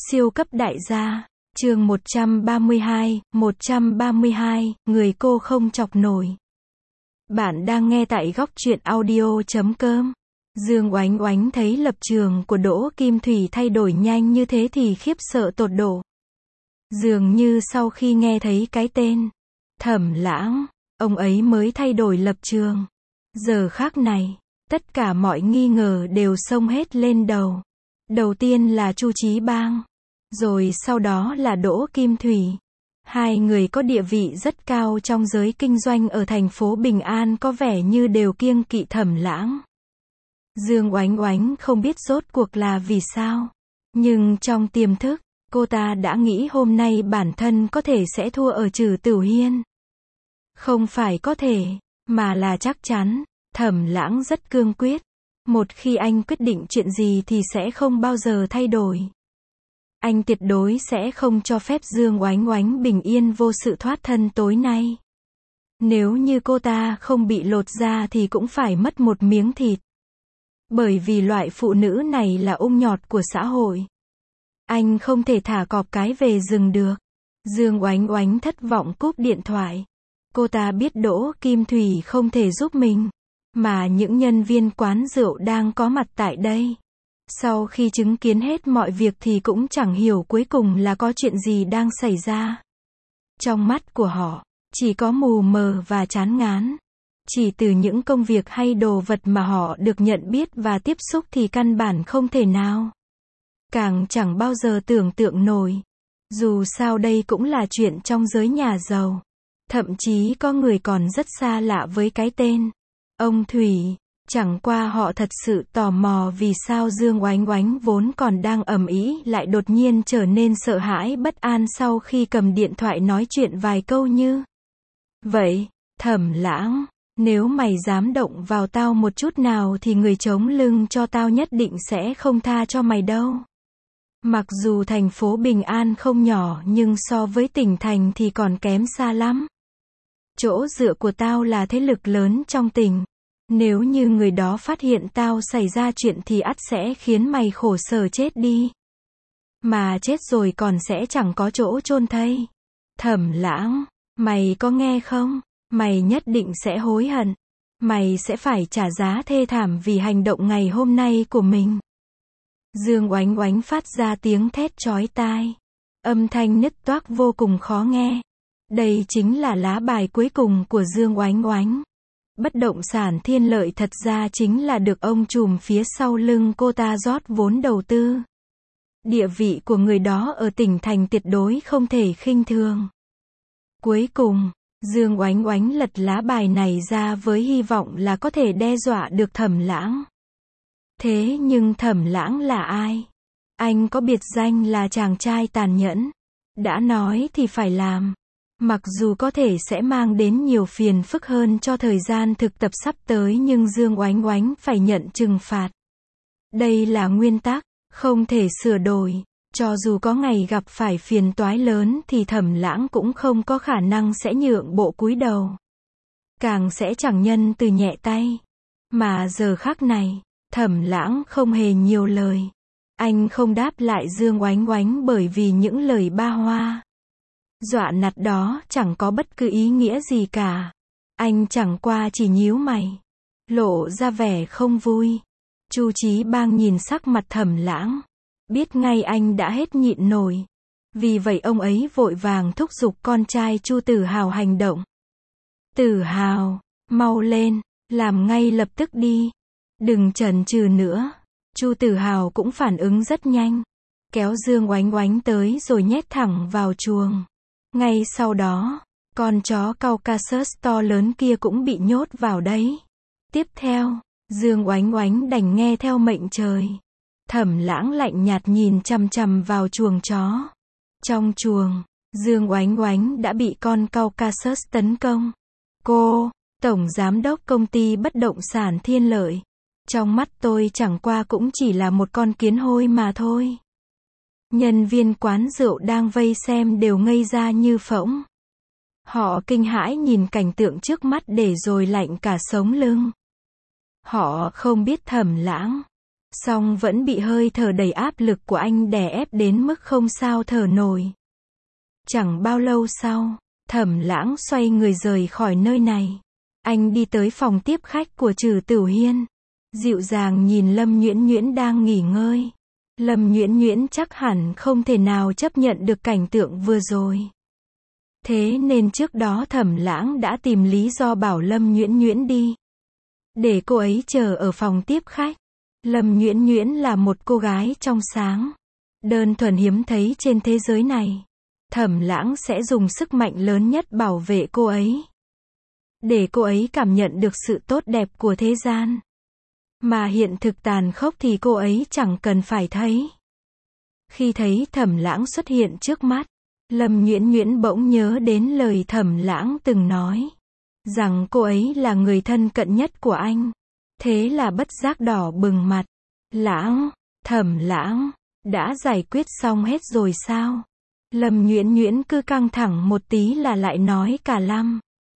Siêu cấp đại gia, chương 132, người cô không chọc nổi. Bạn đang nghe tại góc truyện audio.com. Dương Oánh Oánh thấy lập trường của Đỗ Kim Thủy thay đổi nhanh như thế thì khiếp sợ tột độ. Dường như sau khi nghe thấy cái tên Thẩm Lãng, ông ấy mới thay đổi lập trường. Giờ khắc này, tất cả mọi nghi ngờ đều xông hết lên đầu. Đầu tiên là Chu Chí Bang, rồi sau đó là Đỗ Kim Thủy. Hai người có địa vị rất cao trong giới kinh doanh ở thành phố Bình An có vẻ như đều kiêng kỵ Thẩm Lãng. Dương Oánh Oánh không biết rốt cuộc là vì sao, nhưng trong tiềm thức, cô ta đã nghĩ hôm nay bản thân có thể sẽ thua ở Trử Tửu Hiên. Không phải có thể, mà là chắc chắn. Thẩm Lãng rất cương quyết. Một khi anh quyết định chuyện gì thì sẽ không bao giờ thay đổi. Anh tuyệt đối sẽ không cho phép Dương Oánh Oánh bình yên vô sự thoát thân tối nay. Nếu như cô ta không bị lột da thì cũng phải mất một miếng thịt. Bởi vì loại phụ nữ này là ung nhọt của xã hội. Anh không thể thả cọp cái về rừng được. Dương Oánh Oánh thất vọng cúp điện thoại. Cô ta biết Đỗ Kim Thủy không thể giúp mình, mà những nhân viên quán rượu đang có mặt tại đây. Sau khi chứng kiến hết mọi việc thì cũng chẳng hiểu cuối cùng là có chuyện gì đang xảy ra. Trong mắt của họ, chỉ có mù mờ và chán ngán. Chỉ từ những công việc hay đồ vật mà họ được nhận biết và tiếp xúc thì căn bản không thể nào. Càng chẳng bao giờ tưởng tượng nổi. Dù sao đây cũng là chuyện trong giới nhà giàu. Thậm chí có người còn rất xa lạ với cái tên ông Thủy. Chẳng qua họ thật sự tò mò vì sao Dương Oánh Oánh vốn còn đang ầm ĩ lại đột nhiên trở nên sợ hãi bất an sau khi cầm điện thoại nói chuyện vài câu như vậy, Thẩm Lãng, nếu mày dám động vào tao một chút nào thì người chống lưng cho tao nhất định sẽ không tha cho mày đâu. Mặc dù thành phố Bình An không nhỏ nhưng so với tỉnh thành thì còn kém xa lắm. Chỗ dựa của tao là thế lực lớn trong tỉnh. Nếu như người đó phát hiện tao xảy ra chuyện thì ắt sẽ khiến mày khổ sở chết đi. Mà chết rồi còn sẽ chẳng có chỗ chôn thây. Thẩm Lãng, mày có nghe không? Mày nhất định sẽ hối hận. Mày sẽ phải trả giá thê thảm vì hành động ngày hôm nay của mình. Dương Oánh Oánh phát ra tiếng thét chói tai. Âm thanh nứt toác vô cùng khó nghe. Đây chính là lá bài cuối cùng của Dương Oánh Oánh. Bất động sản Thiên Lợi thật ra chính là được ông trùm phía sau lưng cô ta rót vốn đầu tư. Địa vị của người đó ở tỉnh thành tuyệt đối không thể khinh thường. Cuối cùng, Dương Oánh Oánh lật lá bài này ra với hy vọng là có thể đe dọa được Thẩm Lãng. Thế nhưng Thẩm Lãng là ai? Anh có biệt danh là chàng trai tàn nhẫn. Đã nói thì phải làm. Mặc dù có thể sẽ mang đến nhiều phiền phức hơn cho thời gian thực tập sắp tới nhưng Dương Oánh Oánh phải nhận trừng phạt. Đây là nguyên tắc, không thể sửa đổi. Cho dù có ngày gặp phải phiền toái lớn thì Thẩm Lãng cũng không có khả năng sẽ nhượng bộ cúi đầu. Càng sẽ chẳng nhân từ nhẹ tay. Mà giờ khắc này, Thẩm Lãng không hề nhiều lời. Anh không đáp lại Dương Oánh Oánh bởi vì những lời ba hoa dọa nạt đó chẳng có bất cứ ý nghĩa gì cả. Anh chẳng qua chỉ nhíu mày, lộ ra vẻ không vui. Chu Chí Bang nhìn sắc mặt Thẩm Lãng, biết ngay anh đã hết nhịn nổi. Vì vậy ông ấy vội vàng thúc giục con trai Chu Tử Hào hành động. Tử Hào, mau lên, làm ngay lập tức đi. Đừng chần chừ nữa. Chu Tử Hào cũng phản ứng rất nhanh. Kéo Dương Oánh Oánh tới rồi nhét thẳng vào chuồng. Ngay sau đó, con chó Caucasus to lớn kia cũng bị nhốt vào đấy. Tiếp theo, Dương Oánh Oánh đành nghe theo mệnh trời. Thẩm Lãng lạnh nhạt nhìn chằm chằm vào chuồng chó. Trong chuồng, Dương Oánh Oánh đã bị con Caucasus tấn công. Cô, tổng giám đốc công ty bất động sản Thiên Lợi. Trong mắt tôi chẳng qua cũng chỉ là một con kiến hôi mà thôi. Nhân viên quán rượu đang vây xem đều ngây ra như phỗng. Họ kinh hãi nhìn cảnh tượng trước mắt để rồi lạnh cả sống lưng. Họ không biết Thẩm Lãng Song vẫn bị hơi thở đầy áp lực của anh đè ép đến mức không sao thở nổi. Chẳng bao lâu sau, Thẩm Lãng xoay người rời khỏi nơi này. Anh đi tới phòng tiếp khách của Trử Tửu Hiên. Dịu dàng nhìn Lâm Nhuyễn Nhuyễn đang nghỉ ngơi. Lâm Nhuyễn Nhuyễn chắc hẳn không thể nào chấp nhận được cảnh tượng vừa rồi. Thế nên trước đó Thẩm Lãng đã tìm lý do bảo Lâm Nhuyễn Nhuyễn đi. Để cô ấy chờ ở phòng tiếp khách. Lâm Nhuyễn Nhuyễn là một cô gái trong sáng. Đơn thuần hiếm thấy trên thế giới này. Thẩm Lãng sẽ dùng sức mạnh lớn nhất bảo vệ cô ấy. Để cô ấy cảm nhận được sự tốt đẹp của thế gian. Mà hiện thực tàn khốc thì cô ấy chẳng cần phải thấy. Khi thấy Thẩm Lãng xuất hiện trước mắt, Lâm Nhuyễn Nhuyễn bỗng nhớ đến lời Thẩm Lãng từng nói. Rằng cô ấy là người thân cận nhất của anh. Thế là bất giác đỏ bừng mặt. Lãng, Thẩm Lãng, đã giải quyết xong hết rồi sao? Lâm Nhuyễn Nhuyễn cứ căng thẳng một tí là lại nói cả lăm.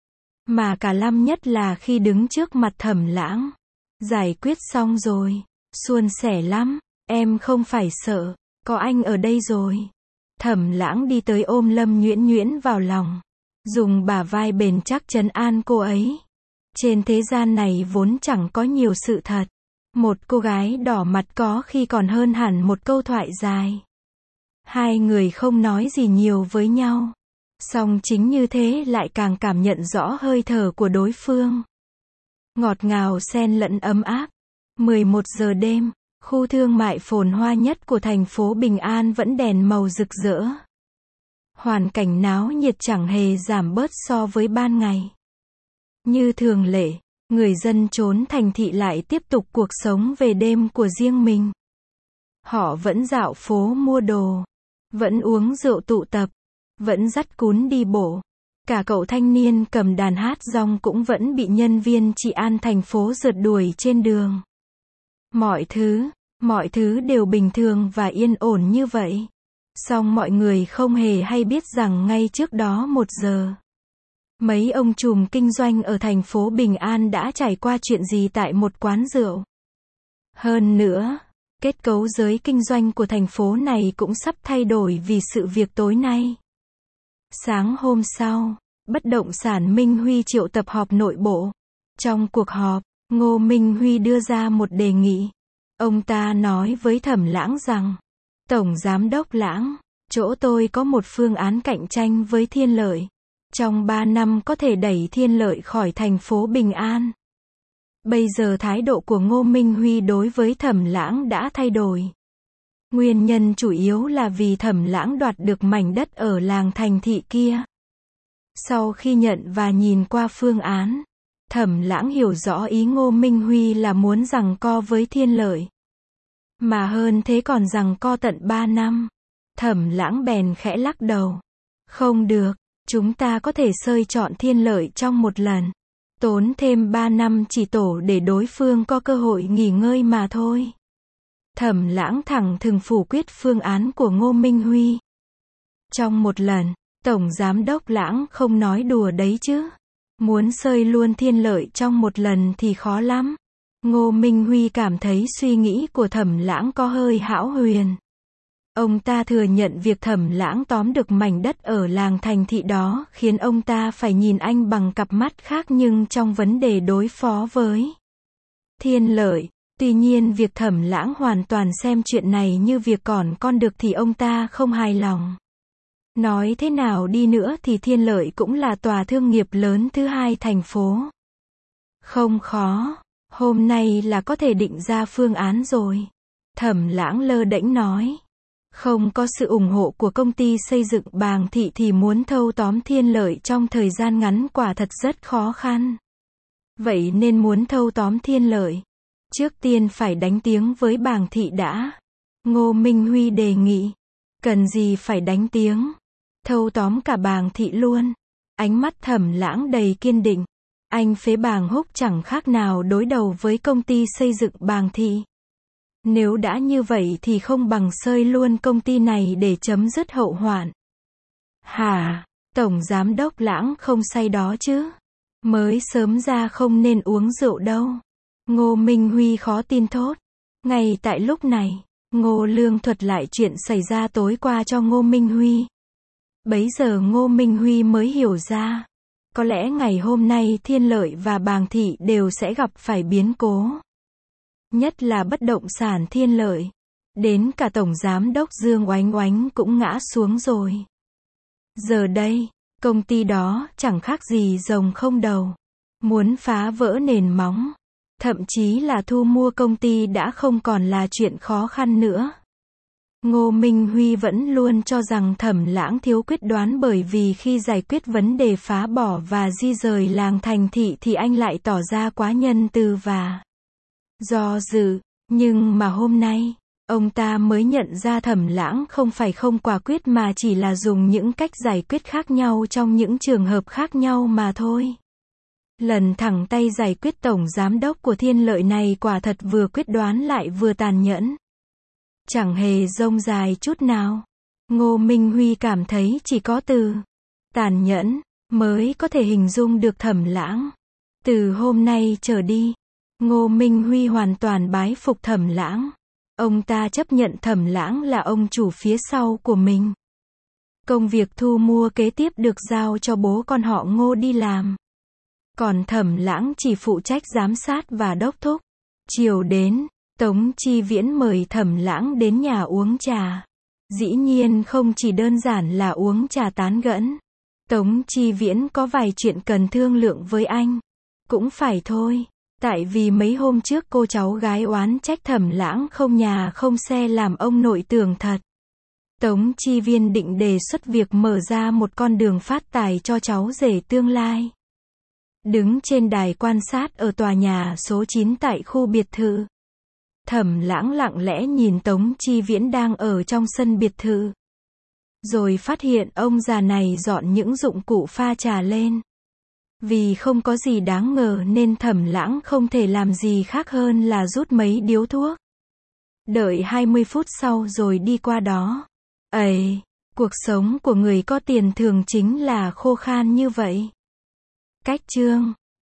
Mà cả lăm nhất là khi đứng trước mặt Thẩm Lãng. Giải quyết xong rồi. Suôn sẻ lắm. Em không phải sợ. Có anh ở đây rồi. Thẩm Lãng đi tới ôm Lâm Nhuyễn Nhuyễn vào lòng. Dùng bả vai bền chắc trấn an cô ấy. Trên thế gian này vốn chẳng có nhiều sự thật. Một cô gái đỏ mặt có khi còn hơn hẳn một câu thoại dài. Hai người không nói gì nhiều với nhau. Song chính như thế lại càng cảm nhận rõ hơi thở của đối phương. Ngọt ngào xen lẫn ấm áp. 11 giờ đêm, khu thương mại phồn hoa nhất của thành phố Bình An vẫn đèn màu rực rỡ. Hoàn cảnh náo nhiệt chẳng hề giảm bớt so với ban ngày. Như thường lệ, người dân trốn thành thị lại tiếp tục cuộc sống về đêm của riêng mình. Họ vẫn dạo phố mua đồ, vẫn uống rượu tụ tập, vẫn dắt cún đi bộ. Cả cậu thanh niên cầm đàn hát rong cũng vẫn bị nhân viên trị an thành phố rượt đuổi trên đường. Mọi thứ đều bình thường và yên ổn như vậy. Song mọi người không hề hay biết rằng ngay trước đó 1 giờ. Mấy ông trùm kinh doanh ở thành phố Bình An đã trải qua chuyện gì tại một quán rượu. Hơn nữa, kết cấu giới kinh doanh của thành phố này cũng sắp thay đổi vì sự việc tối nay. Sáng hôm sau, bất động sản Minh Huy triệu tập họp nội bộ. Trong cuộc họp, Ngô Minh Huy đưa ra một đề nghị. Ông ta nói với Thẩm Lãng rằng, Tổng Giám đốc Lãng, chỗ tôi có một phương án cạnh tranh với Thiên Lợi. Trong 3 năm có thể đẩy Thiên Lợi khỏi thành phố Bình An. Bây giờ thái độ của Ngô Minh Huy đối với Thẩm Lãng đã thay đổi. Nguyên nhân chủ yếu là vì Thẩm Lãng đoạt được mảnh đất ở làng thành thị kia. Sau khi nhận và nhìn qua phương án, Thẩm Lãng hiểu rõ ý Ngô Minh Huy là muốn giằng co với Thiên Lợi. Mà hơn thế còn giằng co tận 3 năm. Thẩm Lãng bèn khẽ lắc đầu. Không được, chúng ta có thể xơi chọn Thiên Lợi trong một lần. Tốn thêm 3 năm chỉ tổ để đối phương có cơ hội nghỉ ngơi mà thôi. Thẩm Lãng thẳng thừng phủ quyết phương án của Ngô Minh Huy. Trong một lần, Tổng Giám đốc Lãng không nói đùa đấy chứ. Muốn xơi luôn Thiên Lợi trong một lần thì khó lắm. Ngô Minh Huy cảm thấy suy nghĩ của Thẩm Lãng có hơi hão huyền. Ông ta thừa nhận việc Thẩm Lãng tóm được mảnh đất ở làng thành thị đó khiến ông ta phải nhìn anh bằng cặp mắt khác nhưng trong vấn đề đối phó với Thiên Lợi. Tuy nhiên việc Thẩm Lãng hoàn toàn xem chuyện này như việc còn con được thì ông ta không hài lòng. Nói thế nào đi nữa thì Thiên Lợi cũng là tòa thương nghiệp lớn thứ 2 thành phố. Không khó, hôm nay là có thể định ra phương án rồi. Thẩm Lãng lơ đễnh nói. Không có sự ủng hộ của công ty xây dựng Bàng Thị thì muốn thâu tóm Thiên Lợi trong thời gian ngắn quả thật rất khó khăn. Vậy nên muốn thâu tóm Thiên Lợi, trước tiên phải đánh tiếng với Bàng Thị đã. Ngô Minh Huy đề nghị. Cần gì phải đánh tiếng. Thâu tóm cả Bàng Thị luôn. Ánh mắt Thẩm Lãng đầy kiên định. Anh phế Bàng Húc chẳng khác nào đối đầu với công ty xây dựng Bàng Thị. Nếu đã như vậy thì không bằng xơi luôn công ty này để chấm dứt hậu hoạn. Hả? Tổng Giám đốc Lãng không say đó chứ? Mới sớm ra không nên uống rượu đâu. Ngô Minh Huy khó tin thốt. Ngay tại lúc này, Ngô Lương thuật lại chuyện xảy ra tối qua cho Ngô Minh Huy. Bấy giờ Ngô Minh Huy mới hiểu ra, có lẽ ngày hôm nay Thiên Lợi và Bàng Thị đều sẽ gặp phải biến cố. Nhất là bất động sản Thiên Lợi. Đến cả Tổng Giám đốc Dương Oánh Oánh cũng ngã xuống rồi. Giờ đây, công ty đó chẳng khác gì rồng không đầu. Muốn phá vỡ nền móng. Thậm chí là thu mua công ty đã không còn là chuyện khó khăn nữa. Ngô Minh Huy vẫn luôn cho rằng Thẩm Lãng thiếu quyết đoán, bởi vì khi giải quyết vấn đề phá bỏ và di rời làng thành thị thì anh lại tỏ ra quá nhân từ và do dự. Nhưng mà hôm nay, ông ta mới nhận ra Thẩm Lãng không phải không quả quyết mà chỉ là dùng những cách giải quyết khác nhau trong những trường hợp khác nhau mà thôi. Lần thẳng tay giải quyết tổng giám đốc của Thiên Lợi này quả thật vừa quyết đoán lại vừa tàn nhẫn. Chẳng hề rông dài chút nào. Ngô Minh Huy cảm thấy chỉ có từ tàn nhẫn mới có thể hình dung được Thẩm Lãng. Từ hôm nay trở đi, Ngô Minh Huy hoàn toàn bái phục Thẩm Lãng. Ông ta chấp nhận Thẩm Lãng là ông chủ phía sau của mình. Công việc thu mua kế tiếp được giao cho bố con họ Ngô đi làm. Còn Thẩm Lãng chỉ phụ trách giám sát và đốc thúc. Chiều đến, Tống Chi Viễn mời Thẩm Lãng đến nhà uống trà. Dĩ nhiên không chỉ đơn giản là uống trà tán gẫm. Tống Chi Viễn có vài chuyện cần thương lượng với anh. Cũng phải thôi. Tại vì mấy hôm trước cô cháu gái oán trách Thẩm Lãng không nhà không xe làm ông nội tưởng thật. Tống Chi Viên định đề xuất việc mở ra một con đường phát tài cho cháu rể tương lai. Đứng trên đài quan sát ở tòa nhà số 9 tại khu biệt thự. Thẩm Lãng lặng lẽ nhìn Tống Chi Viễn đang ở trong sân biệt thự. Rồi phát hiện ông già này dọn những dụng cụ pha trà lên. Vì không có gì đáng ngờ nên Thẩm Lãng không thể làm gì khác hơn là rút mấy điếu thuốc. Đợi 20 phút sau rồi đi qua đó. Ấy, cuộc sống của người có tiền thường chính là khô khan như vậy. Cách chương